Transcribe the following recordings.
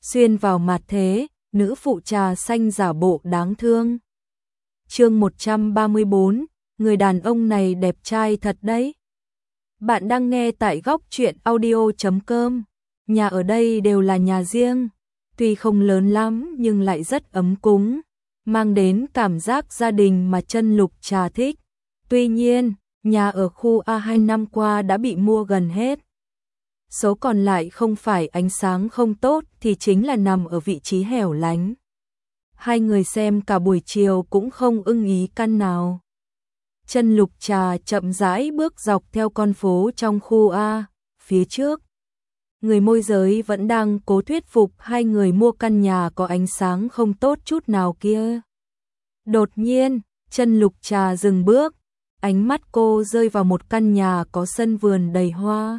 xuyên vào mặt thế, nữ phụ trà xanh giả bộ đáng thương. Chương 134, người đàn ông này đẹp trai thật đấy. Bạn đang nghe tại góc truyện audio.com. Nhà ở đây đều là nhà riêng, tuy không lớn lắm nhưng lại rất ấm cúng, mang đến cảm giác gia đình mà Chân Lục Trà thích. Tuy nhiên, nhà ở khu A 2 năm qua đã bị mua gần hết. Số còn lại không phải ánh sáng không tốt thì chính là nằm ở vị trí hẻo lánh. Hai người xem cả buổi chiều cũng không ưng ý căn nào. Chân Lục Trà chậm rãi bước dọc theo con phố trong khu A, phía trước. Người môi giới vẫn đang cố thuyết phục hai người mua căn nhà có ánh sáng không tốt chút nào kia. Đột nhiên, Chân Lục Trà dừng bước, ánh mắt cô rơi vào một căn nhà có sân vườn đầy hoa.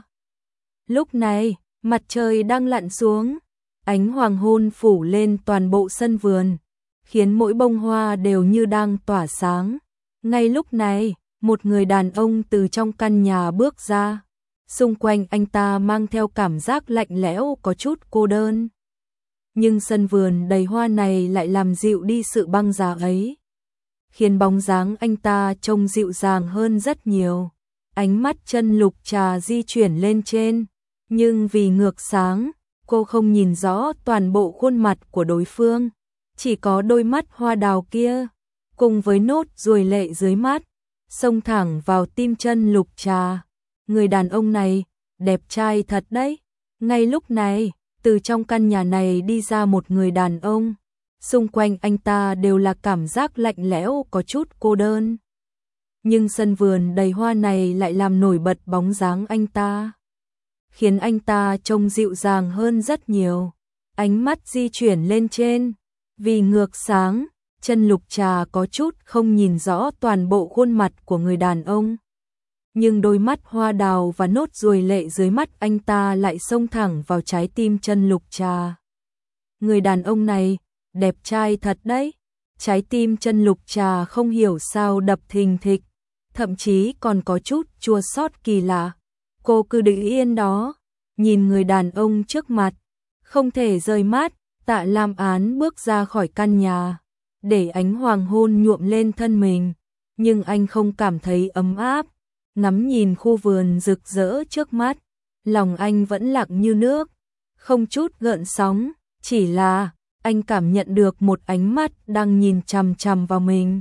Lúc này, mặt trời đang lặn xuống, ánh hoàng hôn phủ lên toàn bộ sân vườn, khiến mỗi bông hoa đều như đang tỏa sáng. Ngay lúc này, một người đàn ông từ trong căn nhà bước ra. Xung quanh anh ta mang theo cảm giác lạnh lẽo có chút cô đơn. Nhưng sân vườn đầy hoa này lại làm dịu đi sự băng giá ấy, khiến bóng dáng anh ta trông dịu dàng hơn rất nhiều. Ánh mắt Chân Lục Trà di chuyển lên trên, nhưng vì ngược sáng, cô không nhìn rõ toàn bộ khuôn mặt của đối phương, chỉ có đôi mắt hoa đào kia, cùng với nốt ruồi lệ dưới mắt, xông thẳng vào tim Chân Lục Trà. Người đàn ông này, đẹp trai thật đấy. Ngay lúc này, từ trong căn nhà này đi ra một người đàn ông. Xung quanh anh ta đều là cảm giác lạnh lẽo có chút cô đơn. Nhưng sân vườn đầy hoa này lại làm nổi bật bóng dáng anh ta, khiến anh ta trông dịu dàng hơn rất nhiều. Ánh mắt di chuyển lên trên, vì ngược sáng, Chân Lục Trà có chút không nhìn rõ toàn bộ khuôn mặt của người đàn ông. Nhưng đôi mắt hoa đào và nốt ruồi lệ dưới mắt anh ta lại xông thẳng vào trái tim Chân Lục Trà. Người đàn ông này, đẹp trai thật đấy. Trái tim Chân Lục Trà không hiểu sao đập thình thịch, thậm chí còn có chút chua xót kỳ lạ. Cô cứ đứng yên đó, nhìn người đàn ông trước mặt, không thể rời mắt. Tạ Lam Án bước ra khỏi căn nhà, để ánh hoàng hôn nhuộm lên thân mình, nhưng anh không cảm thấy ấm áp. Ngắm nhìn khu vườn rực rỡ trước mắt, lòng anh vẫn lặng như nước, không chút gợn sóng, chỉ là anh cảm nhận được một ánh mắt đang nhìn chằm chằm vào mình.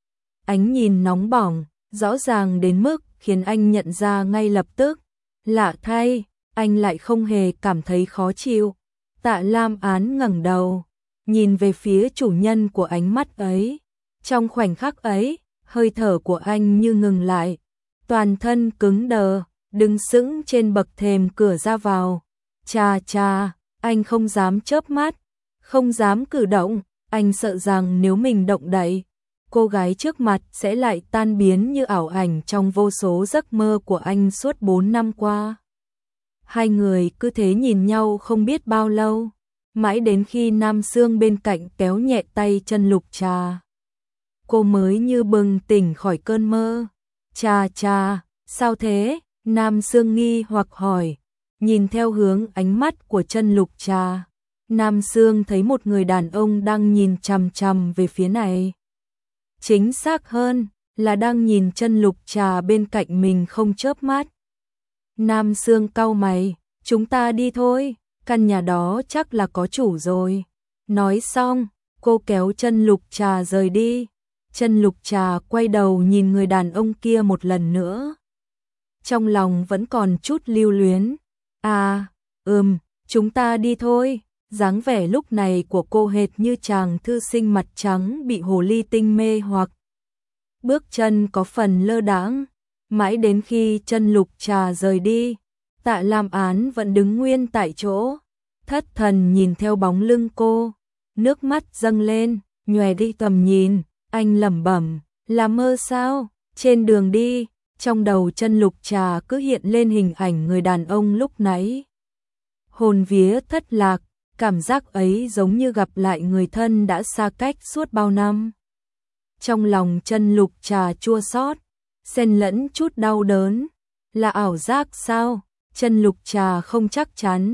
Ánh nhìn nóng bỏng, rõ ràng đến mức khiến anh nhận ra ngay lập tức. Lạ thay, anh lại không hề cảm thấy khó chịu. Tạ Lam Án ngẩng đầu, nhìn về phía chủ nhân của ánh mắt ấy. Trong khoảnh khắc ấy, hơi thở của anh như ngừng lại. Toàn thân cứng đờ, đứng sững trên bậc thềm cửa ra vào. Chà, anh không dám chớp mắt, không dám cử động, anh sợ rằng nếu mình động đậy, cô gái trước mặt sẽ lại tan biến như ảo ảnh trong vô số giấc mơ của anh suốt 4 năm qua. Hai người cứ thế nhìn nhau không biết bao lâu, mãi đến khi Nam Sương bên cạnh kéo nhẹ tay Chân Lục Trà, cô mới như bừng tỉnh khỏi cơn mơ. Chà, sao thế? Nam Sương nghi hoặc hỏi, nhìn theo hướng ánh mắt của Chân Lục Trà. Nam Sương thấy một người đàn ông đang nhìn chằm chằm về phía này. Chính xác hơn là đang nhìn Chân Lục Trà bên cạnh mình không chớp mắt. Nam Sương cau mày, chúng ta đi thôi, căn nhà đó chắc là có chủ rồi. Nói xong, cô kéo Chân Lục Trà rời đi. Chân Lục Trà quay đầu nhìn người đàn ông kia một lần nữa. Trong lòng vẫn còn chút lưu luyến. Chúng ta đi thôi. Dáng vẻ lúc này của cô hệt như chàng thư sinh mặt trắng bị hồ ly tinh mê hoặc. Bước chân có phần lơ đãng. Mãi đến khi Chân Lục Trà rời đi, Tạ Lam Án vẫn đứng nguyên tại chỗ, thất thần nhìn theo bóng lưng cô. Nước mắt dâng lên, nhòe đi tầm nhìn. Anh lẩm bẩm, là mơ sao? Trên đường đi, trong đầu Chân Lục Trà cứ hiện lên hình ảnh người đàn ông lúc nãy. Hồn vía thất lạc, cảm giác ấy giống như gặp lại người thân đã xa cách suốt bao năm. Trong lòng Chân Lục Trà chua xót, xen lẫn chút đau đớn. Là ảo giác sao? Chân Lục Trà không chắc chắn.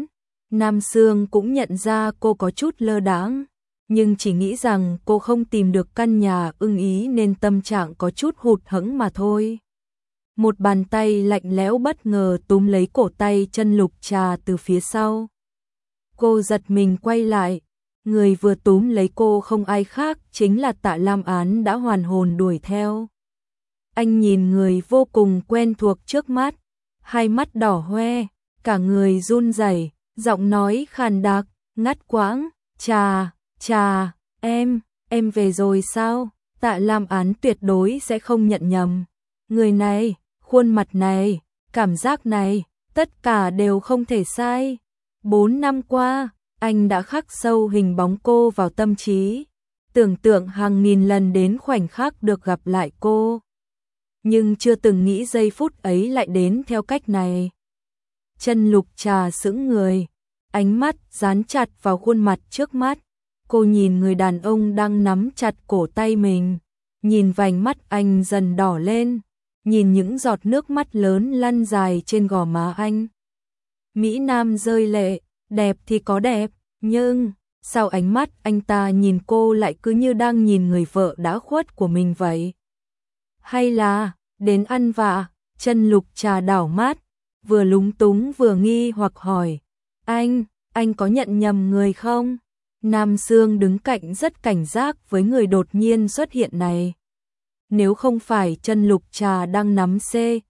Nam Sương cũng nhận ra cô có chút lơ đãng, nhưng chỉ nghĩ rằng cô không tìm được căn nhà ưng ý nên tâm trạng có chút hụt hẫng mà thôi. Một bàn tay lạnh lẽo bất ngờ túm lấy cổ tay Chân Lục Trà từ phía sau. Cô giật mình quay lại, người vừa túm lấy cô không ai khác chính là Tạ Lam Án đã hoàn hồn đuổi theo. Anh nhìn người vô cùng quen thuộc trước mắt, hai mắt đỏ hoe, cả người run rẩy, giọng nói khàn đặc, ngắt quãng, "Trà, em về rồi sao?" Tạ Lam Án tuyệt đối sẽ không nhận nhầm. Người này, khuôn mặt này, cảm giác này, tất cả đều không thể sai. 4 năm qua, anh đã khắc sâu hình bóng cô vào tâm trí, tưởng tượng hàng nghìn lần đến khoảnh khắc được gặp lại cô. Nhưng chưa từng nghĩ giây phút ấy lại đến theo cách này. Chân Lục Trà sững người, ánh mắt dán chặt vào khuôn mặt trước mắt. Cô nhìn người đàn ông đang nắm chặt cổ tay mình, nhìn vành mắt anh dần đỏ lên, nhìn những giọt nước mắt lớn lăn dài trên gò má anh. Mỹ Nam rơi lệ, đẹp thì có đẹp, nhưng sao ánh mắt anh ta nhìn cô lại cứ như đang nhìn người vợ đã khuất của mình vậy? Hay là đến ăn vạ? Chân Lục Trà đảo mắt, vừa lúng túng vừa nghi hoặc hỏi, anh có nhận nhầm người không? Nam Sương đứng cạnh rất cảnh giác với người đột nhiên xuất hiện này. Nếu không phải Chân Lục Trà đang nắm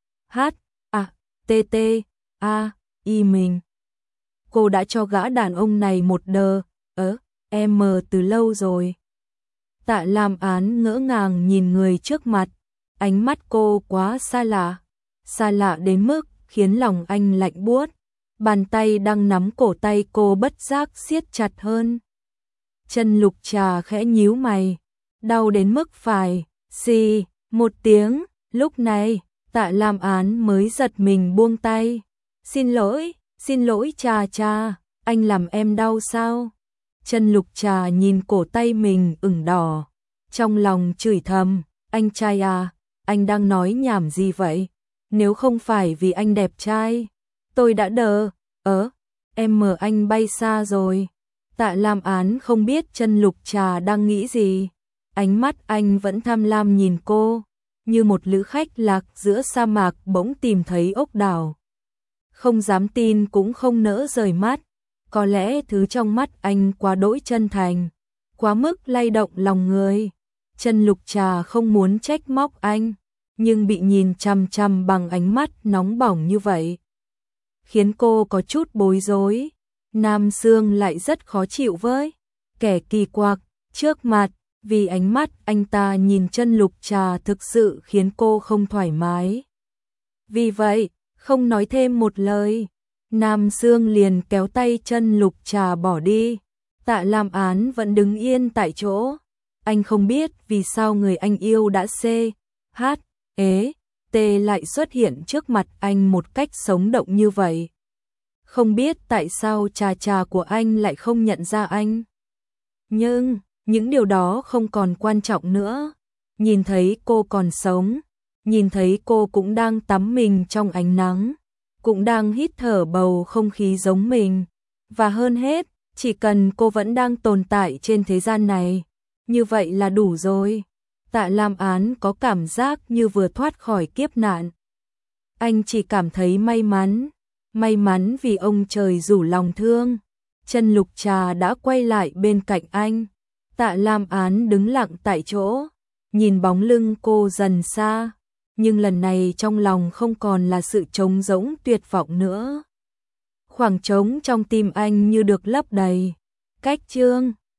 CHATTAI mình, cô đã cho gã đàn ông này một đờ em từ lâu rồi. Tạ Lam Án ngỡ ngàng nhìn người trước mặt, ánh mắt cô quá xa lạ đến mức khiến lòng anh lạnh buốt. Bàn tay đang nắm cổ tay cô bất giác siết chặt hơn. Chân Lục Trà khẽ nhíu mày, đau đến mức phải xì một tiếng. Lúc này Tạ Lam Án mới giật mình buông tay. Xin lỗi Trà, anh làm em đau sao? Chân Lục Trà nhìn cổ tay mình ửng đỏ, trong lòng chửi thầm, anh trai à, anh đang nói nhảm gì vậy? Nếu không phải vì anh đẹp trai, tôi đã em anh bay xa rồi. Tạ Lam Án không biết Chân Lục Trà đang nghĩ gì, ánh mắt anh vẫn tham lam nhìn cô, như một lữ khách lạc giữa sa mạc bỗng tìm thấy ốc đảo. Không dám tin cũng không nỡ rời mắt, có lẽ thứ trong mắt anh quá đỗi chân thành, quá mức lay động lòng người. Chân Lục Trà không muốn trách móc anh, nhưng bị nhìn chằm chằm bằng ánh mắt nóng bỏng như vậy, khiến cô có chút bối rối. Nam Sương lại rất khó chịu với kẻ kỳ quặc trước mặt, vì ánh mắt anh ta nhìn Chân Lục Trà thực sự khiến cô không thoải mái. Vì vậy, không nói thêm một lời, Nam Sương liền kéo tay Chân Lục Trà bỏ đi. Tạ Lam Án vẫn đứng yên tại chỗ. Anh không biết vì sao người anh yêu đã lại xuất hiện trước mặt anh một cách sống động như vậy. Không biết tại sao Trà của anh lại không nhận ra anh. Nhưng, những điều đó không còn quan trọng nữa. Nhìn thấy cô còn sống, nhìn thấy cô cũng đang tắm mình trong ánh nắng, cũng đang hít thở bầu không khí giống mình. Và hơn hết, chỉ cần cô vẫn đang tồn tại trên thế gian này, như vậy là đủ rồi. Tạ Lam Án có cảm giác như vừa thoát khỏi kiếp nạn. Anh chỉ cảm thấy may mắn vì ông trời rủ lòng thương. Chân Lục Trà đã quay lại bên cạnh anh. Tạ Lam Án đứng lặng tại chỗ, nhìn bóng lưng cô dần xa, nhưng lần này trong lòng không còn là sự trống rỗng tuyệt vọng nữa. Khoảng trống trong tim anh như được lấp đầy. Cách chương